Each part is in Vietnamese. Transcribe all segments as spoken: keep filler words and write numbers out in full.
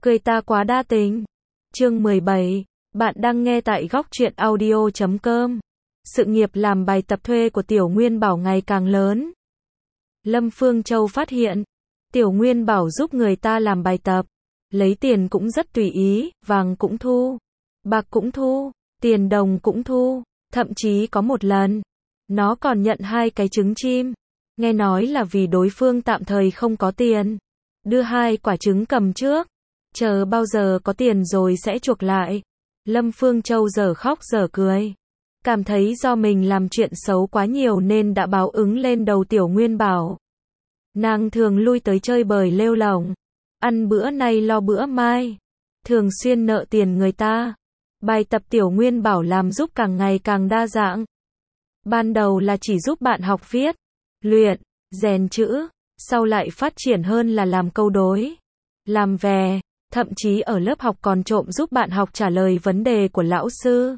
Cười ta quá đa tình. Chương mười bảy. Bạn đang nghe tại góc truyện audio chấm com. Sự nghiệp làm bài tập thuê của Tiểu Nguyên Bảo ngày càng lớn. Lâm Phương Châu phát hiện, Tiểu Nguyên Bảo giúp người ta làm bài tập, lấy tiền cũng rất tùy ý, vàng cũng thu, bạc cũng thu, tiền đồng cũng thu, thậm chí có một lần, nó còn nhận hai cái trứng chim. Nghe nói là vì đối phương tạm thời không có tiền, đưa hai quả trứng cầm trước, chờ bao giờ có tiền rồi sẽ chuộc lại. Lâm Phương Châu giờ khóc giờ cười, cảm thấy do mình làm chuyện xấu quá nhiều nên đã báo ứng lên đầu Tiểu Nguyên Bảo. Nàng thường lui tới chơi bời lêu lổng, ăn bữa nay lo bữa mai, thường xuyên nợ tiền người ta. Bài tập Tiểu Nguyên Bảo làm giúp càng ngày càng đa dạng. Ban đầu là chỉ giúp bạn học viết, luyện, rèn chữ, sau lại phát triển hơn là làm câu đối, làm vè, thậm chí ở lớp học còn trộm giúp bạn học trả lời vấn đề của lão sư.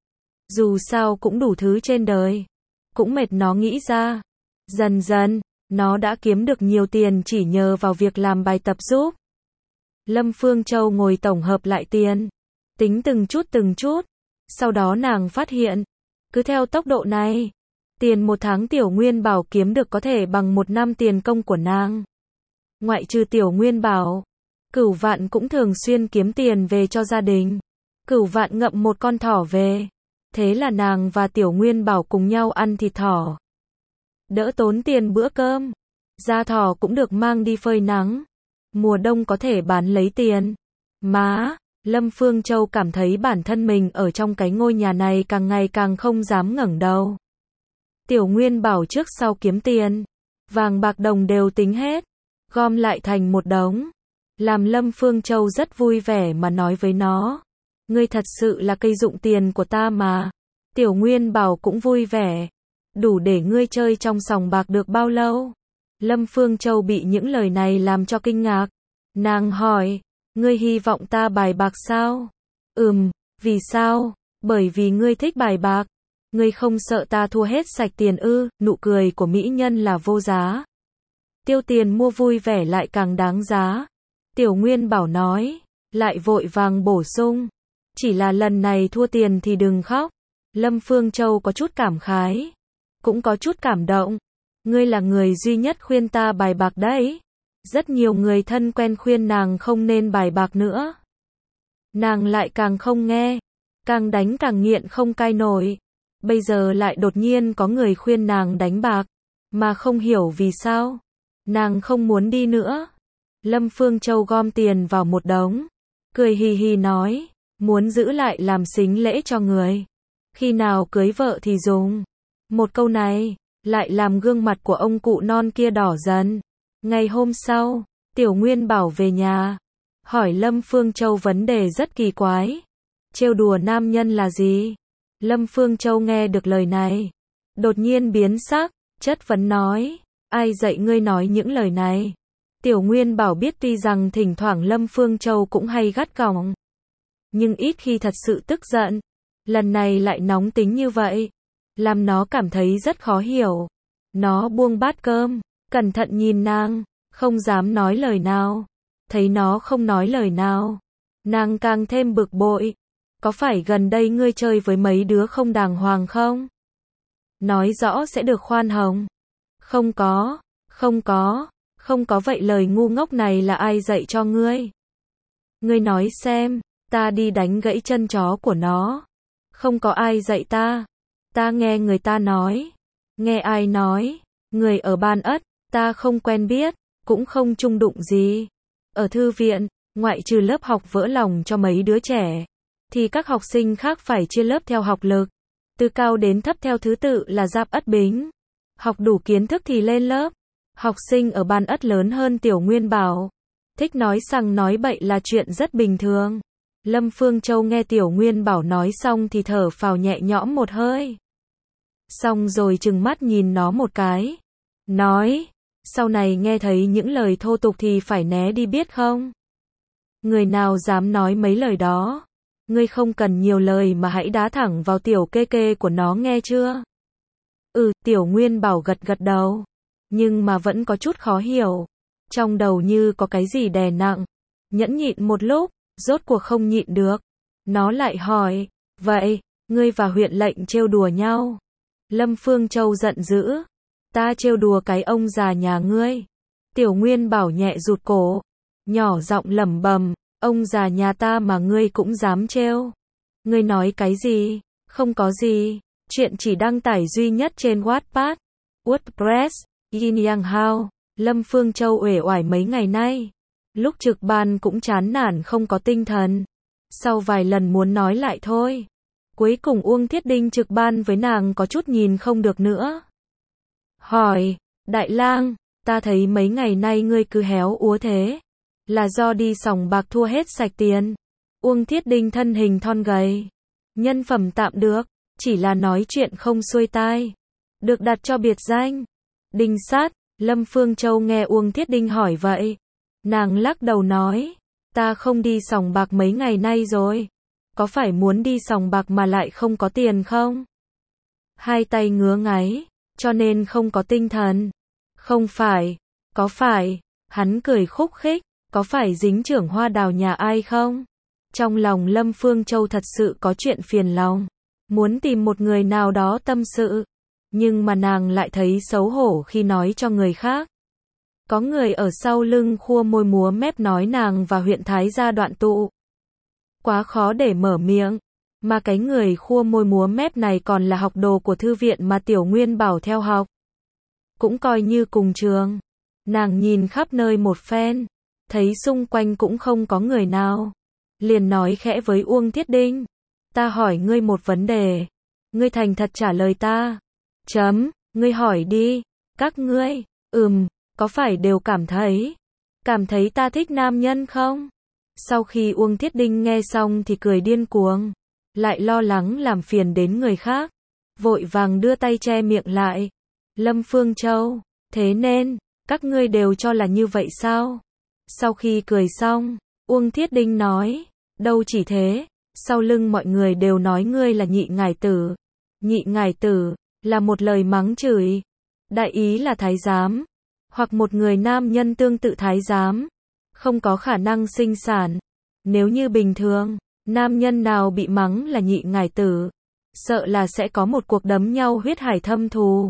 Dù sao cũng đủ thứ trên đời, cũng mệt nó nghĩ ra. Dần dần, nó đã kiếm được nhiều tiền chỉ nhờ vào việc làm bài tập giúp. Lâm Phương Châu ngồi tổng hợp lại tiền, tính từng chút từng chút, sau đó nàng phát hiện, cứ theo tốc độ này, tiền một tháng Tiểu Nguyên Bảo kiếm được có thể bằng một năm tiền công của nàng. Ngoại trừ Tiểu Nguyên Bảo, Cửu Vạn cũng thường xuyên kiếm tiền về cho gia đình. Cửu Vạn ngậm một con thỏ về, thế là nàng và Tiểu Nguyên Bảo cùng nhau ăn thịt thỏ, đỡ tốn tiền bữa cơm. Da thỏ cũng được mang đi phơi nắng, mùa đông có thể bán lấy tiền. Má, Lâm Phương Châu cảm thấy bản thân mình ở trong cái ngôi nhà này càng ngày càng không dám ngẩng đầu. Tiểu Nguyên Bảo trước sau kiếm tiền, vàng bạc đồng đều tính hết, gom lại thành một đống, làm Lâm Phương Châu rất vui vẻ mà nói với nó, ngươi thật sự là cây dụng tiền của ta mà. Tiểu Nguyên Bảo cũng vui vẻ, đủ để ngươi chơi trong sòng bạc được bao lâu? Lâm Phương Châu bị những lời này làm cho kinh ngạc. Nàng hỏi, ngươi hy vọng ta bài bạc sao? Ừm, vì sao? Bởi vì ngươi thích bài bạc. Ngươi không sợ ta thua hết sạch tiền ư? Nụ cười của mỹ nhân là vô giá. Tiêu tiền mua vui vẻ lại càng đáng giá. Tiểu Nguyên Bảo nói, lại vội vàng bổ sung, chỉ là lần này thua tiền thì đừng khóc. Lâm Phương Châu có chút cảm khái, cũng có chút cảm động. Ngươi là người duy nhất khuyên ta bài bạc đấy. Rất nhiều người thân quen khuyên nàng không nên bài bạc nữa, nàng lại càng không nghe, càng đánh càng nghiện không cai nổi. Bây giờ lại đột nhiên có người khuyên nàng đánh bạc, mà không hiểu vì sao. Nàng không muốn đi nữa. Lâm Phương Châu gom tiền vào một đống, cười hì hì nói, muốn giữ lại làm sính lễ cho người, khi nào cưới vợ thì dùng. Một câu này, lại làm gương mặt của ông cụ non kia đỏ dần. Ngày hôm sau, Tiểu Nguyên Bảo về nhà, hỏi Lâm Phương Châu vấn đề rất kỳ quái. Trêu đùa nam nhân là gì? Lâm Phương Châu nghe được lời này, đột nhiên biến sắc, chất vấn nói, ai dạy ngươi nói những lời này? Tiểu Nguyên Bảo biết tuy rằng thỉnh thoảng Lâm Phương Châu cũng hay gắt gỏng, nhưng ít khi thật sự tức giận. Lần này lại nóng tính như vậy, làm nó cảm thấy rất khó hiểu. Nó buông bát cơm, cẩn thận nhìn nàng, không dám nói lời nào. Thấy nó không nói lời nào, nàng càng thêm bực bội. Có phải gần đây ngươi chơi với mấy đứa không đàng hoàng không? Nói rõ sẽ được khoan hồng. Không có, không có, không có. Vậy lời ngu ngốc này là ai dạy cho ngươi? Ngươi nói xem, ta đi đánh gãy chân chó của nó. Không có ai dạy ta. Ta nghe người ta nói. Nghe ai nói? Người ở Ban Ất, ta không quen biết, cũng không chung đụng gì. Ở thư viện, ngoại trừ lớp học vỡ lòng cho mấy đứa trẻ, thì các học sinh khác phải chia lớp theo học lực, từ cao đến thấp theo thứ tự là Giáp Ất Bính. Học đủ kiến thức thì lên lớp. Học sinh ở Ban Ất lớn hơn Tiểu Nguyên Bảo, thích nói xằng nói bậy là chuyện rất bình thường. Lâm Phương Châu nghe Tiểu Nguyên Bảo nói xong thì thở phào nhẹ nhõm một hơi. Xong rồi trừng mắt nhìn nó một cái, nói, sau này nghe thấy những lời thô tục thì phải né đi biết không? Người nào dám nói mấy lời đó, ngươi không cần nhiều lời mà hãy đá thẳng vào tiểu kê kê của nó nghe chưa? Ừ, Tiểu Nguyên Bảo gật gật đầu, nhưng mà vẫn có chút khó hiểu. Trong đầu như có cái gì đè nặng. Nhẫn nhịn một lúc, rốt cuộc không nhịn được. Nó lại hỏi, vậy, ngươi và huyện lệnh trêu đùa nhau. Lâm Phương Châu giận dữ, ta trêu đùa cái ông già nhà ngươi. Tiểu Nguyên Bảo nhẹ rụt cổ, nhỏ giọng lẩm bẩm, ông già nhà ta mà ngươi cũng dám trêu. Ngươi nói cái gì? Không có gì, chuyện chỉ đăng tải duy nhất trên Wattpad, WordPress, Yin Yang Hao. Lâm Phương Châu uể oải mấy ngày nay, lúc trực ban cũng chán nản không có tinh thần. Sau vài lần muốn nói lại thôi, cuối cùng Uông Thiết Đinh trực ban với nàng có chút nhìn không được nữa. Hỏi, Đại Lang, ta thấy mấy ngày nay ngươi cứ héo úa thế, là do đi sòng bạc thua hết sạch tiền? Uông Thiết Đinh thân hình thon gầy, nhân phẩm tạm được, chỉ là nói chuyện không xuôi tai, được đặt cho biệt danh Đinh Sát. Lâm Phương Châu nghe Uông Thiết Đinh hỏi vậy, nàng lắc đầu nói, ta không đi sòng bạc mấy ngày nay rồi. Có phải muốn đi sòng bạc mà lại không có tiền không? Hai tay ngứa ngáy, cho nên không có tinh thần. Không phải, có phải, hắn cười khúc khích, có phải dính trưởng hoa đào nhà ai không? Trong lòng Lâm Phương Châu thật sự có chuyện phiền lòng, muốn tìm một người nào đó tâm sự, nhưng mà nàng lại thấy xấu hổ khi nói cho người khác. Có người ở sau lưng khua môi múa mép nói nàng và huyện Thái gia đoạn tụ. Quá khó để mở miệng, mà cái người khua môi múa mép này còn là học đồ của thư viện mà Tiểu Nguyên Bảo theo học. Cũng coi như cùng trường. Nàng nhìn khắp nơi một phen, thấy xung quanh cũng không có người nào. Liền nói khẽ với Uông Thiết Đinh, ta hỏi ngươi một vấn đề, ngươi thành thật trả lời ta. Chấm, ngươi hỏi đi, các ngươi, ừm, có phải đều cảm thấy, cảm thấy ta thích nam nhân không? Sau khi Uông Thiết Đinh nghe xong thì cười điên cuồng, lại lo lắng làm phiền đến người khác, vội vàng đưa tay che miệng lại. Lâm Phương Châu, thế nên, các ngươi đều cho là như vậy sao? Sau khi cười xong, Uông Thiết Đinh nói, đâu chỉ thế, sau lưng mọi người đều nói ngươi là nhị ngải tử. Nhị ngải tử, là một lời mắng chửi. Đại ý là thái giám, hoặc một người nam nhân tương tự thái giám, không có khả năng sinh sản. Nếu như bình thường, nam nhân nào bị mắng là nhị ngải tử, sợ là sẽ có một cuộc đấm nhau huyết hải thâm thù.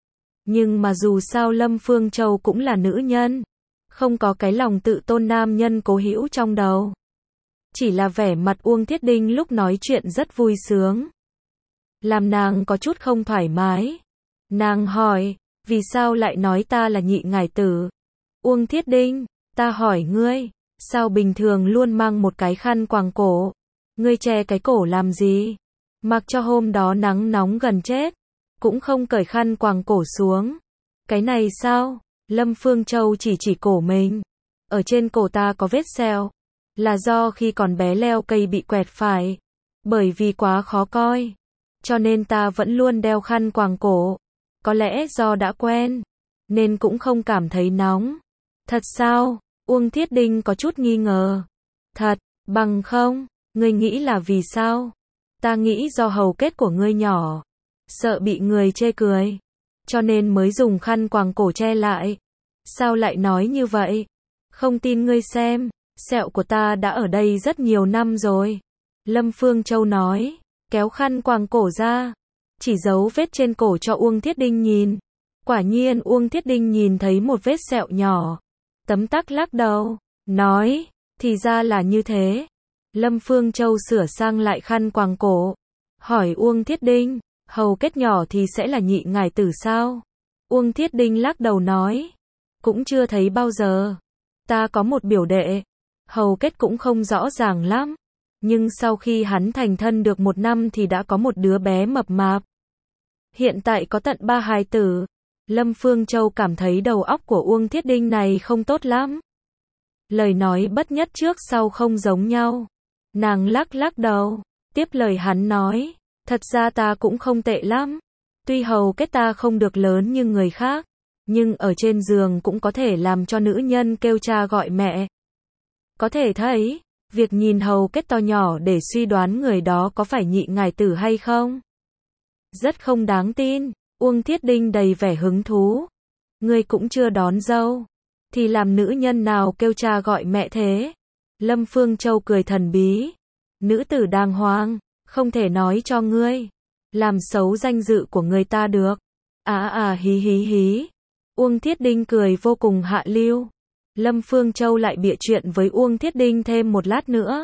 Nhưng mà dù sao Lâm Phương Châu cũng là nữ nhân, không có cái lòng tự tôn nam nhân cố hữu trong đầu. Chỉ là vẻ mặt Uông Thiết Đinh lúc nói chuyện rất vui sướng, làm nàng có chút không thoải mái. Nàng hỏi, vì sao lại nói ta là nhị ngải tử? Uông Thiết Đinh, ta hỏi ngươi, sao bình thường luôn mang một cái khăn quàng cổ? Ngươi che cái cổ làm gì? Mặc cho hôm đó nắng nóng gần chết, cũng không cởi khăn quàng cổ xuống. Cái này sao? Lâm Phương Châu chỉ chỉ cổ mình. Ở trên cổ ta có vết sẹo, là do khi còn bé leo cây bị quẹt phải. Bởi vì quá khó coi, cho nên ta vẫn luôn đeo khăn quàng cổ. Có lẽ do đã quen, nên cũng không cảm thấy nóng. Thật sao? Uông Thiết Đinh có chút nghi ngờ. Thật, bằng không, ngươi nghĩ là vì sao? Ta nghĩ do hầu kết của ngươi nhỏ, sợ bị người chê cười, cho nên mới dùng khăn quàng cổ che lại. Sao lại nói như vậy? Không tin ngươi xem, sẹo của ta đã ở đây rất nhiều năm rồi. Lâm Phương Châu nói, kéo khăn quàng cổ ra, chỉ dấu vết trên cổ cho Uông Thiết Đinh nhìn. Quả nhiên Uông Thiết Đinh nhìn thấy một vết sẹo nhỏ, tấm tắc lắc đầu, nói, thì ra là như thế. Lâm Phương Châu sửa sang lại khăn quàng cổ, hỏi Uông Thiết Đinh, hầu kết nhỏ thì sẽ là nhị ngải tử sao? Uông Thiết Đinh lắc đầu nói, cũng chưa thấy bao giờ. Ta có một biểu đệ, hầu kết cũng không rõ ràng lắm, nhưng sau khi hắn thành thân được một năm thì đã có một đứa bé mập mạp. Hiện tại có tận ba hài tử. Lâm Phương Châu cảm thấy đầu óc của Uông Thiết Đinh này không tốt lắm. Lời nói bất nhất trước sau không giống nhau. Nàng lắc lắc đầu, tiếp lời hắn nói, thật ra ta cũng không tệ lắm. Tuy hầu kết ta không được lớn như người khác, nhưng ở trên giường cũng có thể làm cho nữ nhân kêu cha gọi mẹ. Có thể thấy, việc nhìn hầu kết to nhỏ để suy đoán người đó có phải nhị ngải tử hay không, rất không đáng tin. Uông Thiết Đinh đầy vẻ hứng thú. Ngươi cũng chưa đón dâu, thì làm nữ nhân nào kêu cha gọi mẹ thế? Lâm Phương Châu cười thần bí. Nữ tử đàng hoàng, không thể nói cho ngươi. Làm xấu danh dự của người ta được. À à hí hí hí. Uông Thiết Đinh cười vô cùng hạ lưu. Lâm Phương Châu lại bịa chuyện với Uông Thiết Đinh thêm một lát nữa.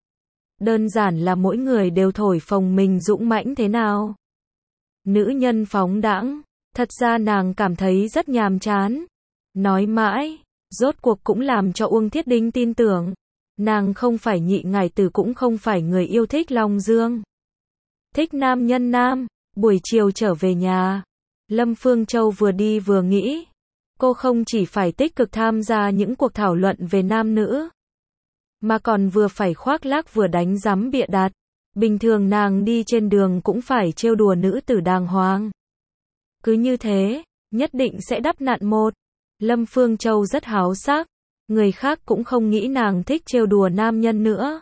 Đơn giản là mỗi người đều thổi phồng mình dũng mãnh thế nào. Nữ nhân phóng đãng, thật ra nàng cảm thấy rất nhàm chán. Nói mãi, rốt cuộc cũng làm cho Uông Thiết Đinh tin tưởng. Nàng không phải nhị ngải tử cũng không phải người yêu thích Long Dương. Thích nam nhân nam, buổi chiều trở về nhà. Lâm Phương Châu vừa đi vừa nghĩ. Cô không chỉ phải tích cực tham gia những cuộc thảo luận về nam nữ, mà còn vừa phải khoác lác vừa đánh rắm bịa đặt. Bình thường nàng đi trên đường cũng phải trêu đùa nữ tử đàng hoàng. Cứ như thế, nhất định sẽ đắp nặn một. Lâm Phương Châu rất háo sắc. Người khác cũng không nghĩ nàng thích trêu đùa nam nhân nữa.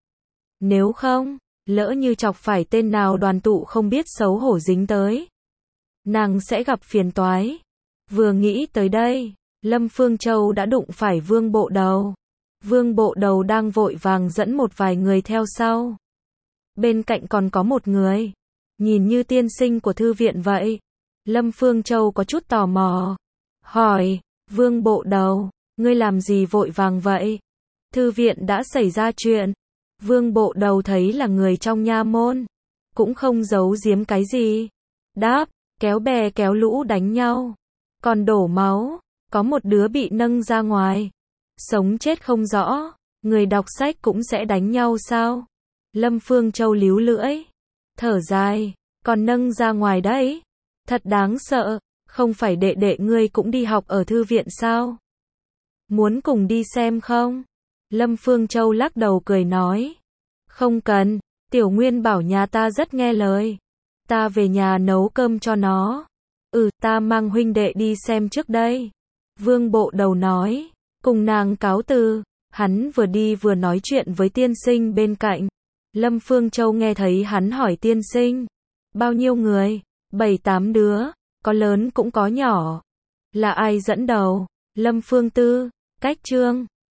Nếu không, lỡ như chọc phải tên nào đoàn tụ không biết xấu hổ dính tới, nàng sẽ gặp phiền toái. Vừa nghĩ tới đây, Lâm Phương Châu đã đụng phải Vương Bộ Đầu. Vương Bộ Đầu đang vội vàng dẫn một vài người theo sau. Bên cạnh còn có một người, nhìn như tiên sinh của thư viện vậy. Lâm Phương Châu có chút tò mò. Hỏi, Vương Bộ Đầu, ngươi làm gì vội vàng vậy? Thư viện đã xảy ra chuyện. Vương Bộ Đầu thấy là người trong nha môn, cũng không giấu giếm cái gì. Đáp, kéo bè kéo lũ đánh nhau. Còn đổ máu, có một đứa bị nâng ra ngoài. Sống chết không rõ, người đọc sách cũng sẽ đánh nhau sao? Lâm Phương Châu líu lưỡi, thở dài, còn nâng ra ngoài đấy. Thật đáng sợ, không phải đệ đệ ngươi cũng đi học ở thư viện sao? Muốn cùng đi xem không? Lâm Phương Châu lắc đầu cười nói. Không cần, Tiểu Nguyên bảo nhà ta rất nghe lời. Ta về nhà nấu cơm cho nó. Ừ, ta mang huynh đệ đi xem trước đây. Vương Bộ Đầu nói, cùng nàng cáo từ. Hắn vừa đi vừa nói chuyện với tiên sinh bên cạnh. Lâm Phương Châu nghe thấy hắn hỏi tiên sinh. Bao nhiêu người? Bảy tám đứa, có lớn cũng có nhỏ. Là ai dẫn đầu? Lâm Phương Tư, Cách Trương,